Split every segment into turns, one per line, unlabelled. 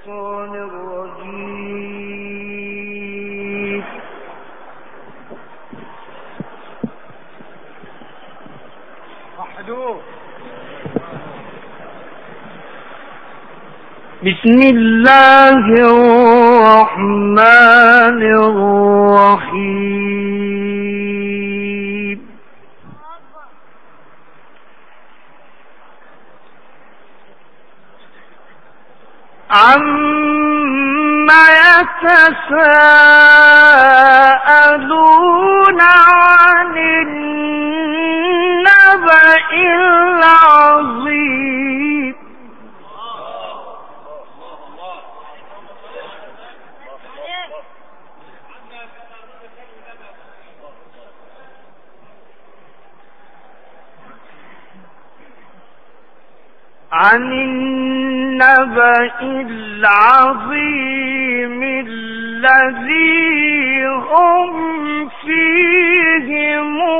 الشيطان الرجيم. وحدوه. بسم الله الرحمن الرحيم. عما يتساءلون عن النبأ العظيم. عن النبأ العظيم الذي هم فيه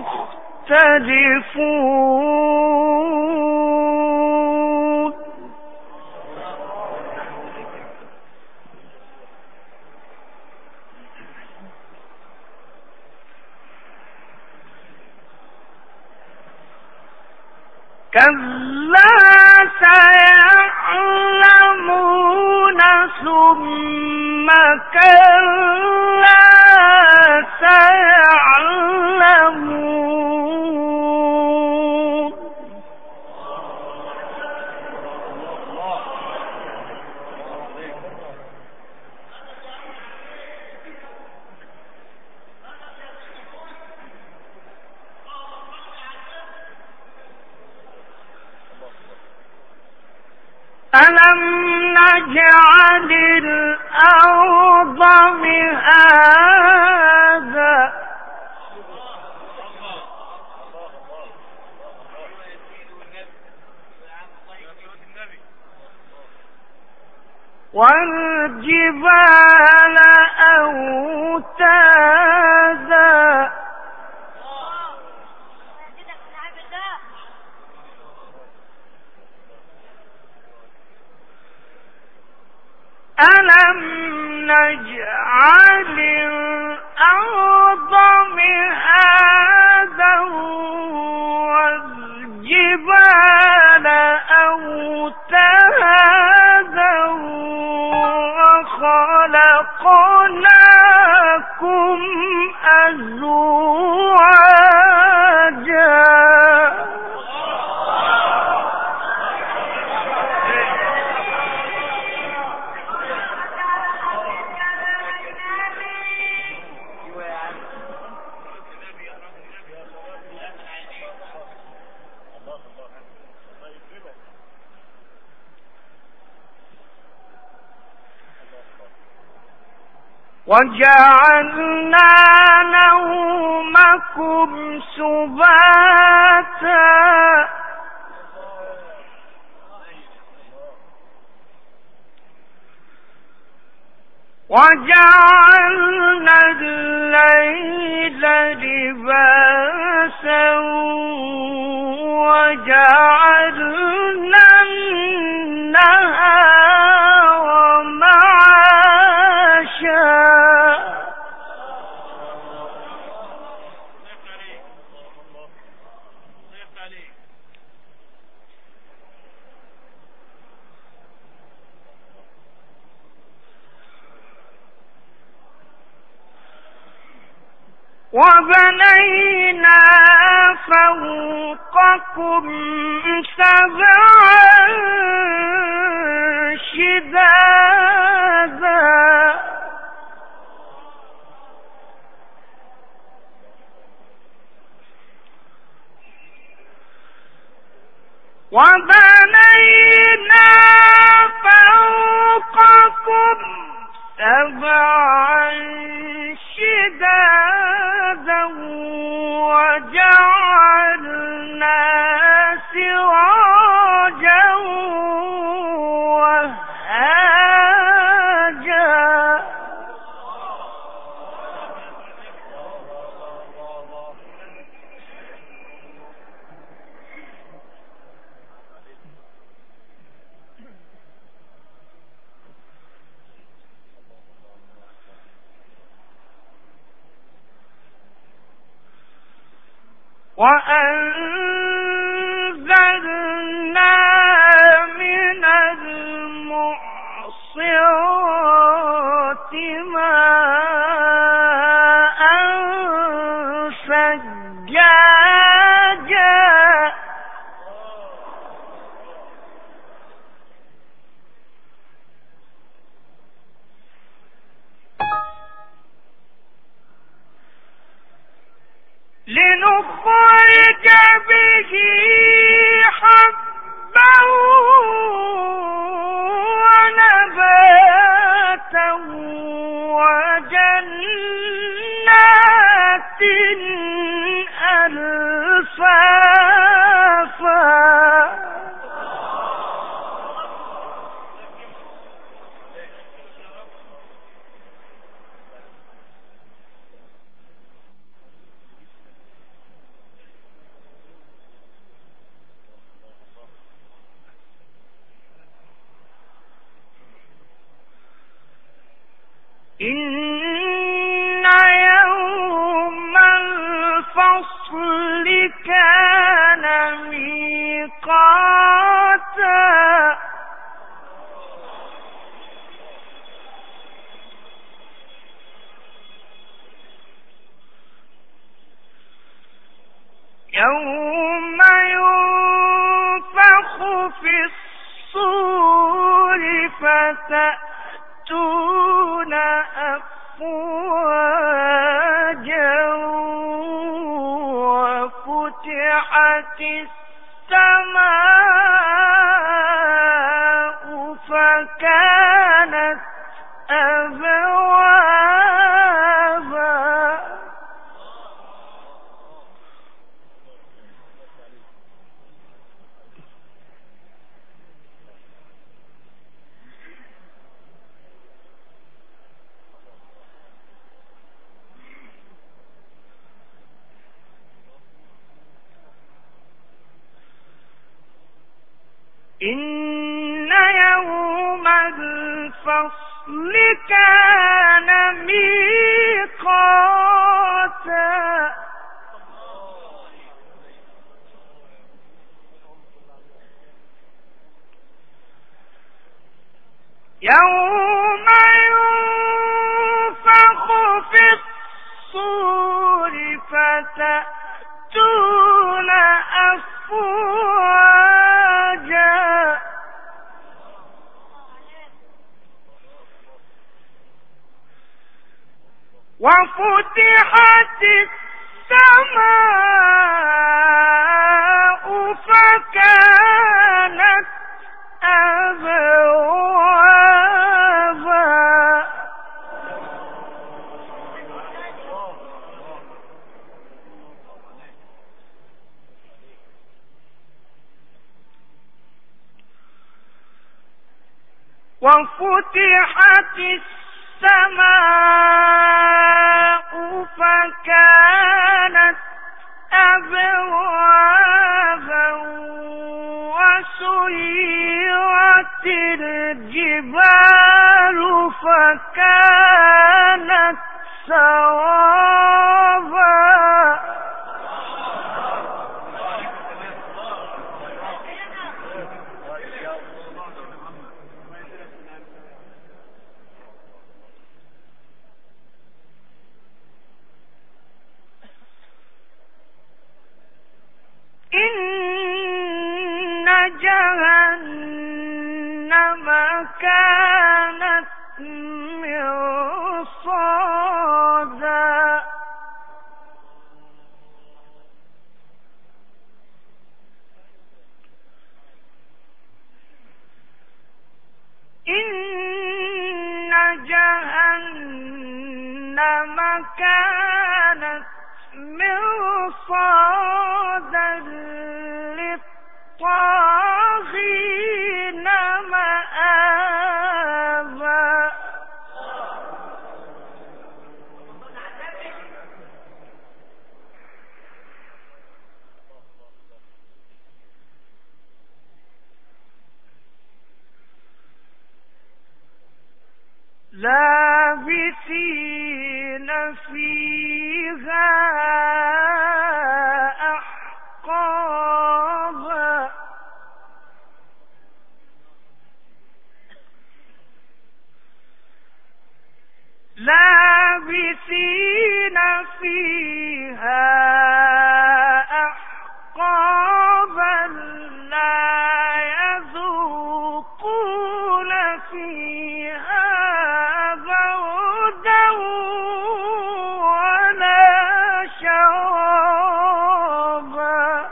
مختلفون. كلا سيعلمون ثم كلا سيعلمون. ألم نجعل الأرض مهادا والجبال أوتادا ألم نجعل الأرض مهادا والجبال أوتادا وخلقناكم أزواجا. وجعلنا نومكم سباتا وجعلنا الليل لباسا وجعلنا النهار معاشا. وبنينا فوقكم سبعا شدادا وبنينا فوقكم سبعا شدادا وجعلنا سراجا وهاجا. وأنزلنا من المعصرات ماء ثجاجا لنخرج به حبا ونباتا وجنات ألفافا إن يوم الفصل كان ميقاتا يوم ينفخ في الصور فتأتون أفواجا وفتحت السماء فكانت أبوابا إن يوم الفصل كان ميقاتا يوم ينفخ في الصور فتأتون أفواجا وفتحت السماء فكانت أبوابا وفتحت السماء فكانت أبوابا وسيرت الجبال فكانت سرابا إن جهنم كانت مرصادا إن جهنم كانت مرصادا للطاغين مآبا لابثين فيها فيها بردا ولا شرابا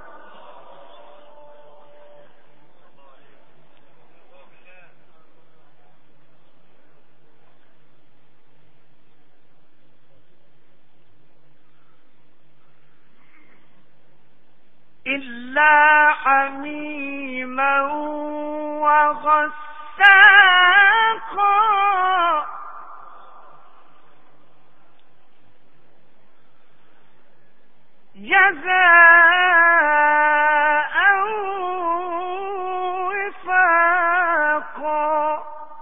إلا حميما وغساقا جزاء وفاقا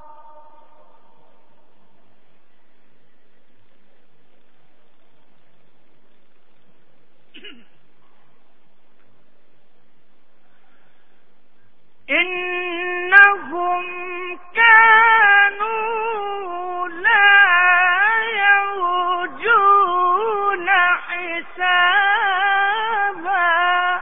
إنهم كانوا لا يرجون حسابا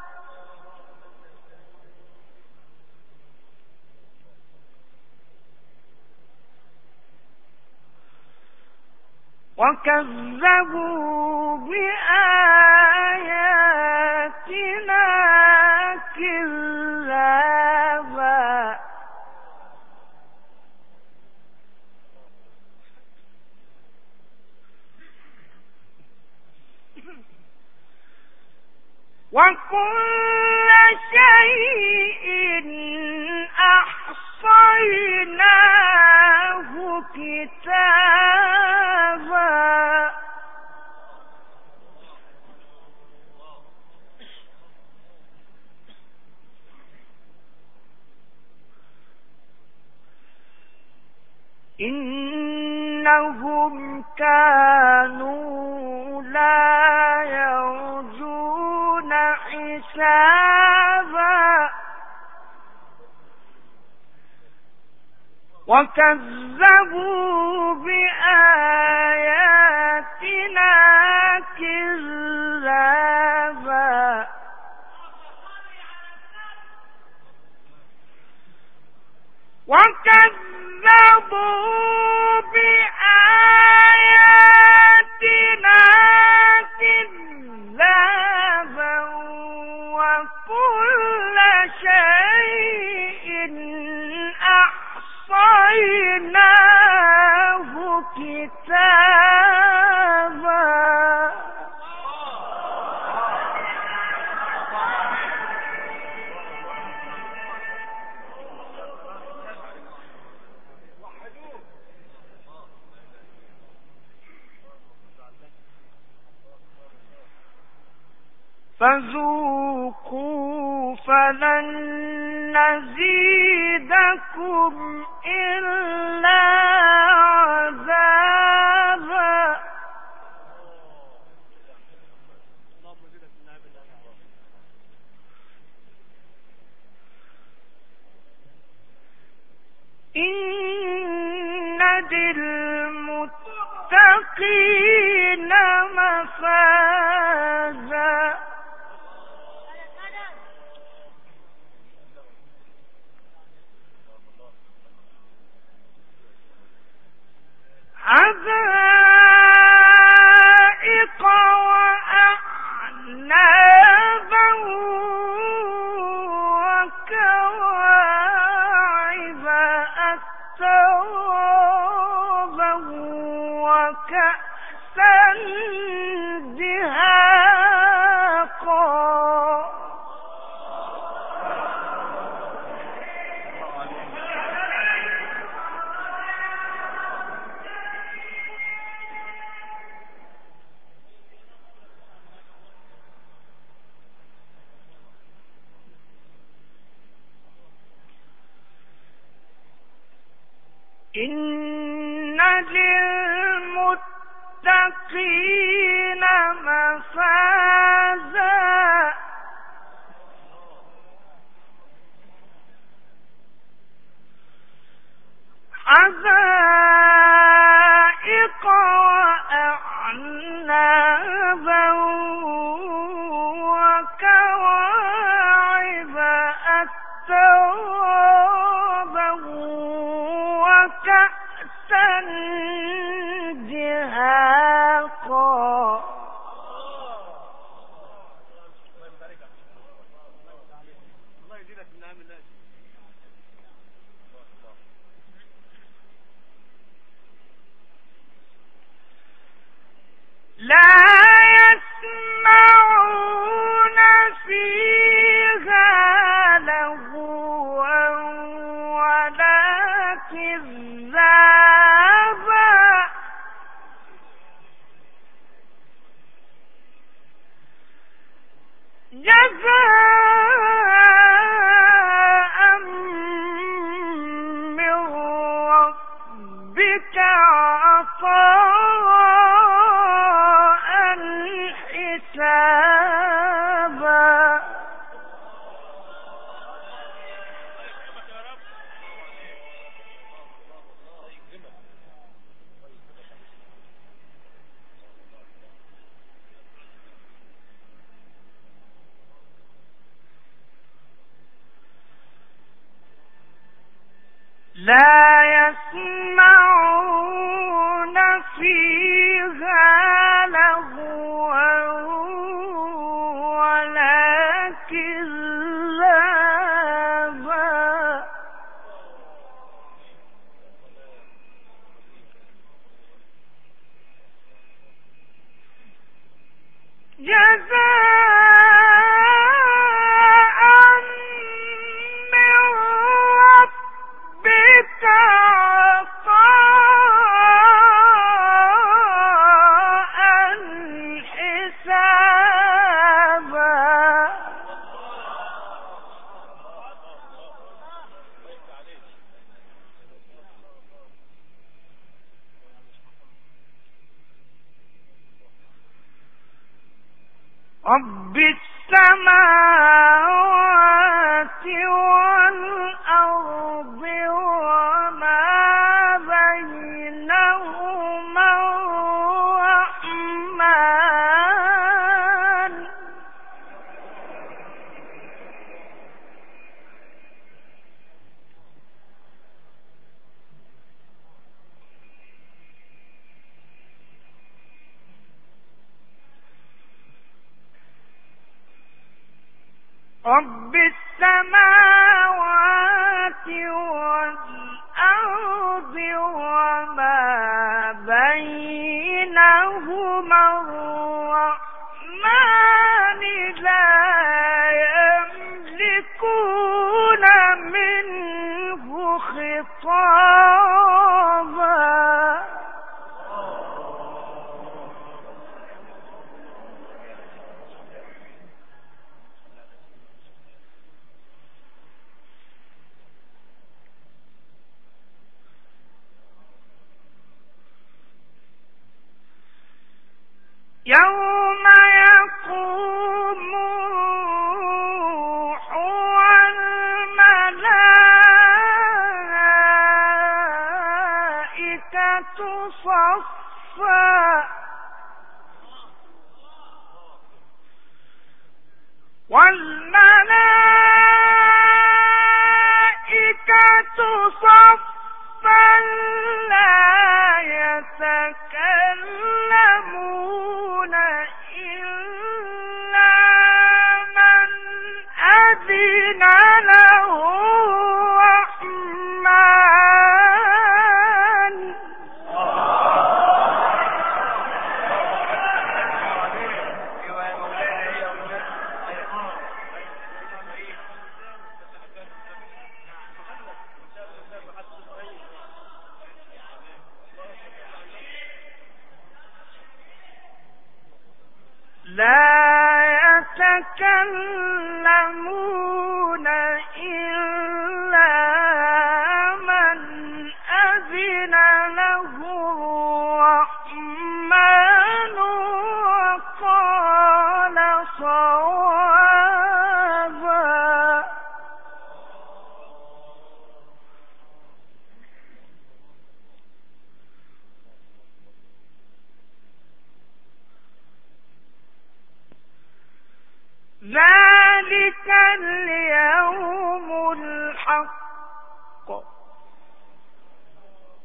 وكذبوا بآياتنا كذابا وكل شيء أحصيناه كتابا إنهم كانوا لا يرجون حسابا وكذبوا بآياتنا كذابا وكذبوا بآياتنا كذابا وكل شيء أحصيناه كتابا فذوقوا فلن نزيدكم إلا عذابا إن للمتقين مفازا حدائق وأعنابا وكواعب أترابا وكأسا دهاقا إن للمتقين مفازا حدائق وأعنابا وكواعب أترابا وكأسا دهاقا لا يسمعون فيها لغوا ولا كذابا جزاء من ربك عطاء حسابا لا يسمعون فيها لغوا ولا كذابا جزاء من ربك عطاء حسابا رب السماوات والأرض وما بينهما الرحمن رب السماوات والأرض وما بينهما الرحمن لا يملكون منه خطابا يوم يقوم الروح والملائكة صفا والملائكة صفا لا يتكلمون إلا من أذن له الرحمن لا يتكلمون إلا من أذن له الرحمن وقال صوابا ذلك اليوم الحق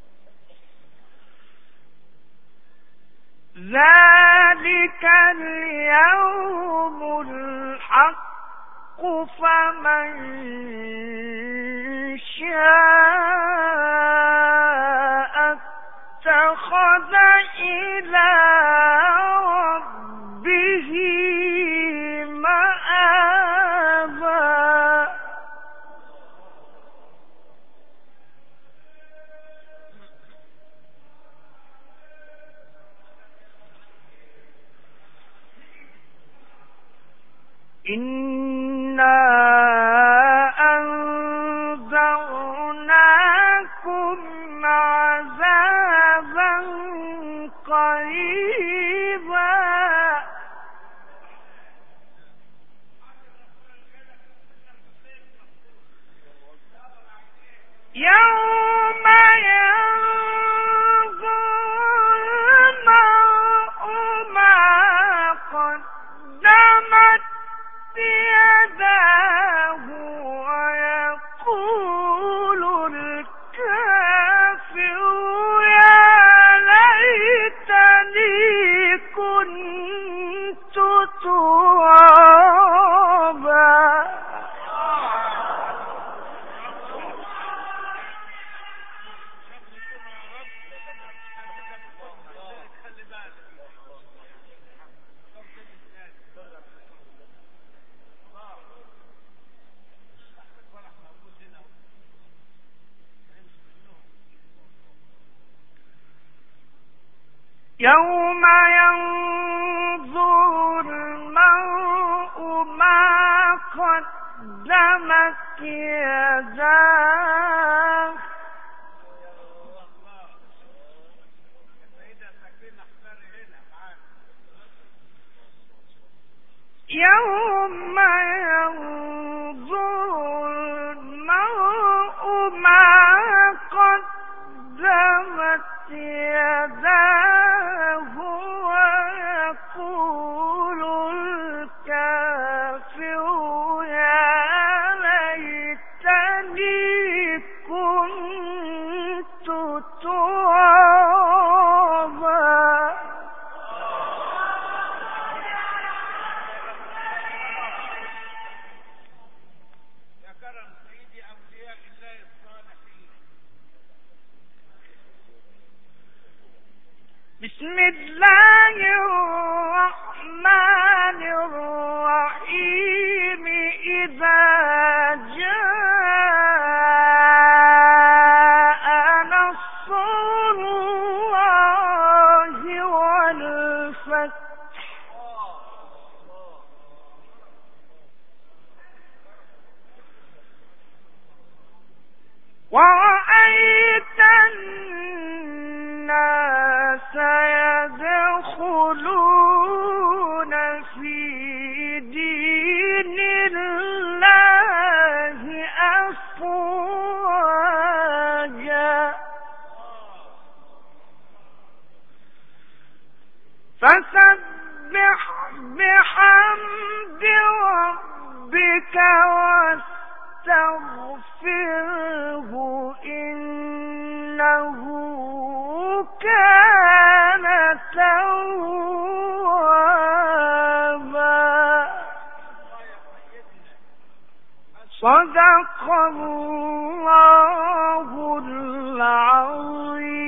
من شاء اتخذ إلى ربه مآبا إنا أنذرناكم عذابا قريبا يوم ينظر المرء ما قدمت يداه ويقول الكافر يا ليتني كنت ترابا يوم ينظر المرء ما قدمت يداه يوم ينظر المرء ما قدمت يداه ويقول الكافر يا ليتني كنت ترابا بسم الله الرحمن الرحيم إذا جاء نصر الله والفتح ورأيت الناس يدخلون في دين الله أفواجا فسبح بحمد ربك واستغفره إنه كان توابا صدق الله العظيم.